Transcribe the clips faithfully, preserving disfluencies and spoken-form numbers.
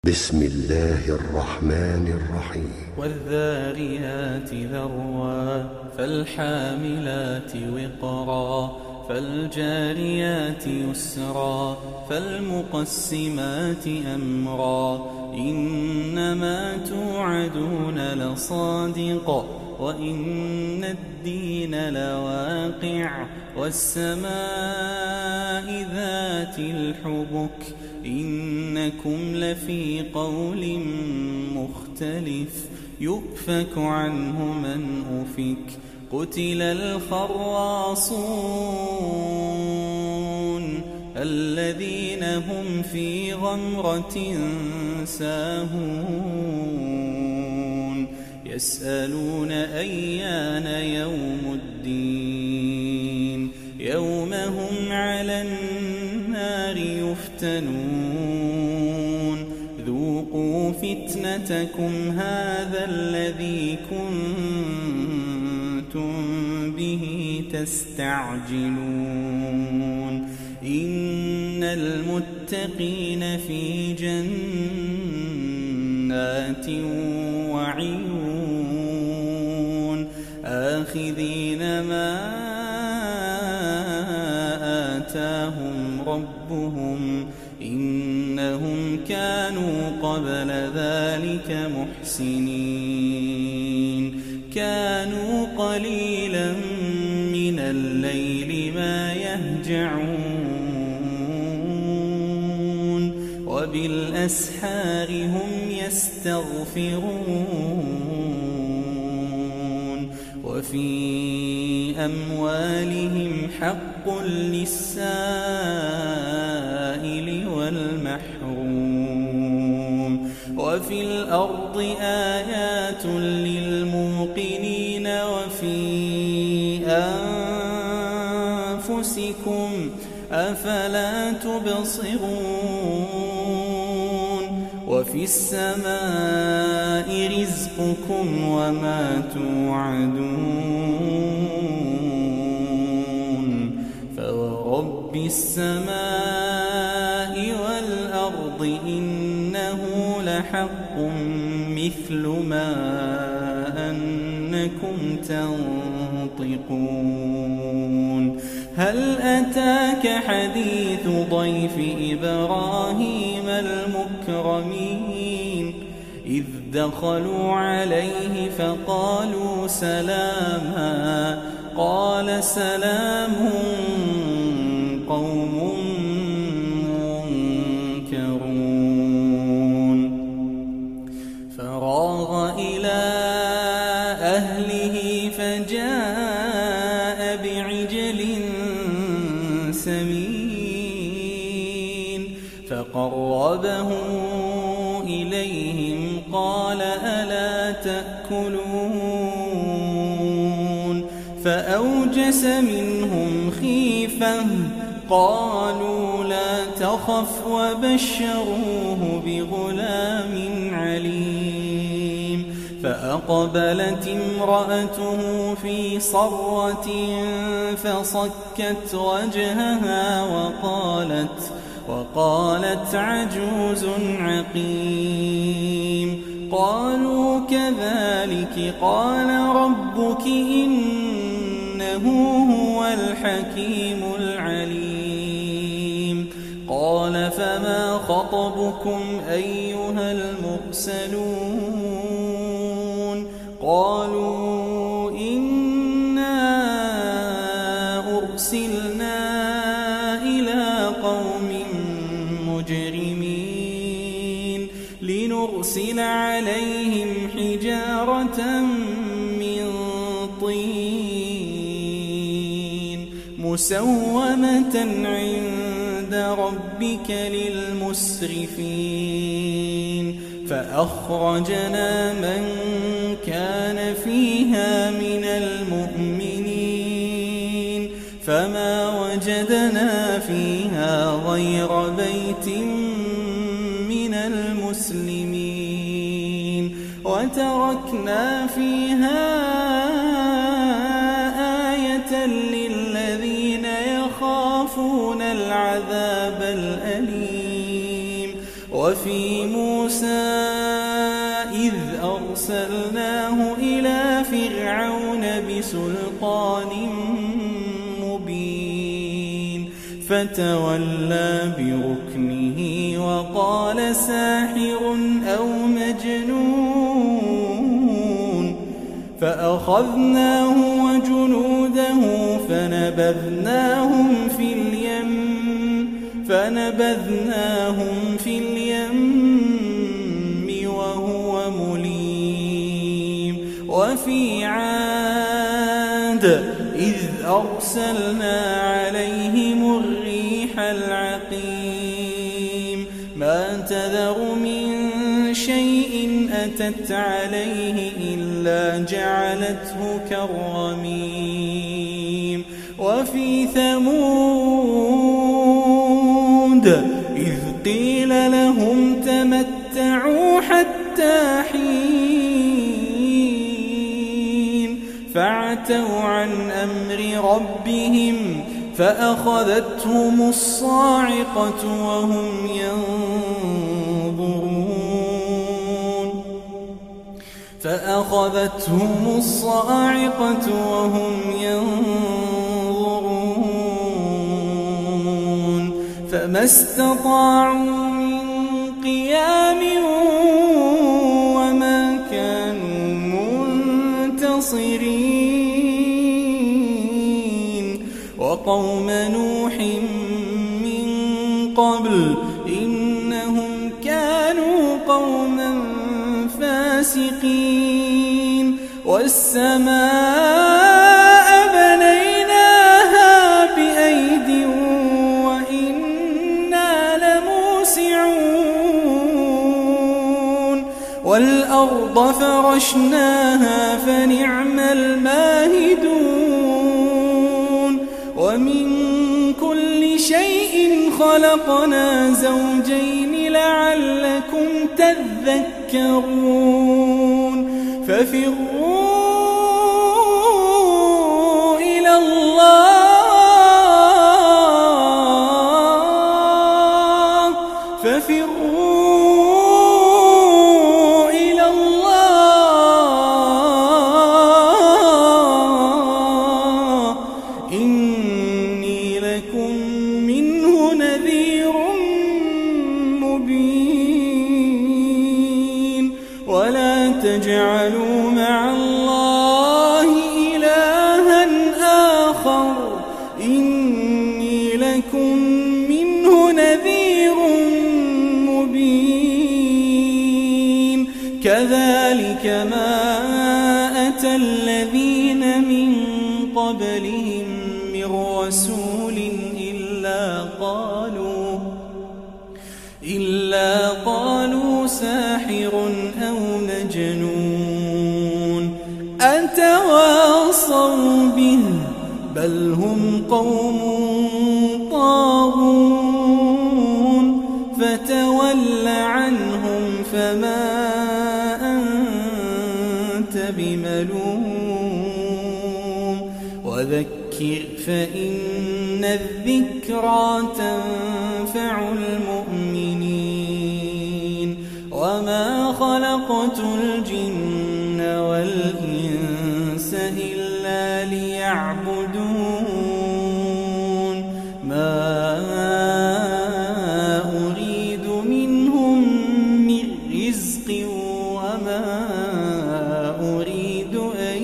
بسم الله الرحمن الرحيم والذاريات ذروا فالحاملات وقرا فالجاريات يسرا فالمقسمات أمرا إنما توعدون لصادق وإن الدين لواقع والسماء ذات الحبك إنكم لفي قول مختلف يؤفك عنه من أفك قتل الخراصون الذين هم في غمرة ساهون يسألون أيان يوم الدين يوم هم على النار يفتنون ذوقوا فتنتكم هذا الذي كنتم به تستعجلون إن المتقين في جنات وعيون آخذين ما آتاهم ربهم إنهم كانوا قبل ذلك محسنين كانوا قليلا من الليل ما يهجعون وبالأسحار هم يستغفرون وفي أموالهم حق للسائل والمحروم وفي الأرض آيات للموقنين وفي أنفسكم أفلا تبصرون وفي السماء رزقكم وما توعدون فورب السماء والأرض إنه لحق مثل ما أنكم تنطقون هل أتاك حديث ضيف إبراهيم المكرمين إذ دخلوا عليه فقالوا سلاما قال سلام قوم منكرون فراغ إلى أهله فجاء بعجل سمين فقربه إليهم قال ألا تأكلون فأوجس منهم خيفة قالوا لا تخف وبشروه بغلام عليم فأقبلت امرأته في صرة فصكت وجهها وقالت وقالت عجوز عقيم قالوا كذلك قال ربك إنه هو الحكيم العليم قال فما خطبكم أيها المرسلون قالوا إنا أرسلنا إلى قوم مجرمين لنرسل عليهم حجارة من طين مسومة عند ربك للمسرفين فأخرجنا من كان فيها من المؤمنين فما وجدنا فيها غير بيت من المسلمين وتركنا فيها آية للذين يخافون العذاب الأليم وفي موسى إذ أرسلناه إلى فرعون بسلطان مبين فتولى بركنه وقال ساحر أو مجنون فأخذناه وجنوده فنبذناهم في اليم فنبذناهم في اليم وهو مليم وفي عاد إذ أرسلنا عليهم الريح العقيم ما تذر من شيء أتت عليه إلا جعلته كالرميم وفي ثمود إذ قيل لهم تمتعوا حتى حين فعتوا عن أمر ربهم فأخذتهم الصاعقة وهم ينظرون فأخذتهم الصاعقة وهم ينظرون فما استطاعوا من قيام وما كانوا منتصرين وقوم نوح من قبل إنهم كانوا قوما فاسقين والسماء بنيناها بأيد وإنا لموسعون والأرض فرشناها فنعم الماهدون ومن كل شيء خلقنا زوجين لعلكم تذكرون ففروا إلى الله ففروا إلى الله إني لكم منه نذير مبين ولا تجعلوا مع الله إلها آخر إني لكم منه نذير مبين كذلك ما أتى الذين من قبلهم من رسول إلا قالوا إلا قالوا ساحر أو مجنون أتواصوا به بل هم قوم طاغون فتول عنهم فما أنت بملوم وذكر فإن الذكرى تنفع المؤمنين وما خلقت الجن والإنس إلا ليعبدون ما أريد منهم من رزق وما أريد أن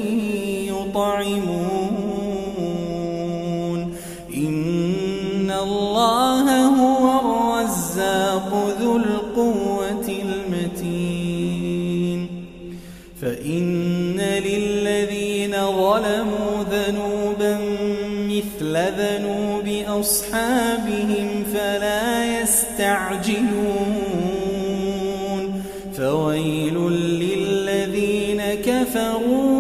يطعمون إن الله هو الرزاق ذو القوة المتين فإن للذين ظلموا ذنوبا مثل ذنوب أصحابهم فلا يستعجلون فويل للذين كفروا